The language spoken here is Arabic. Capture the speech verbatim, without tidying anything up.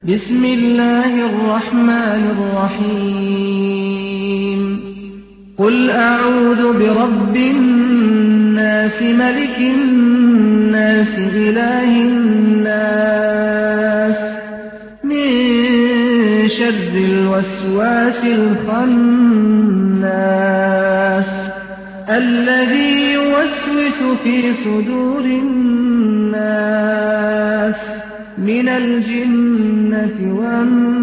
بسم الله الرحمن الرحيم قل أعوذ برب الناس ملك الناس إله الناس من شر الوسواس الخناس الذي يوسوس في صدور الناس من الجنة والناس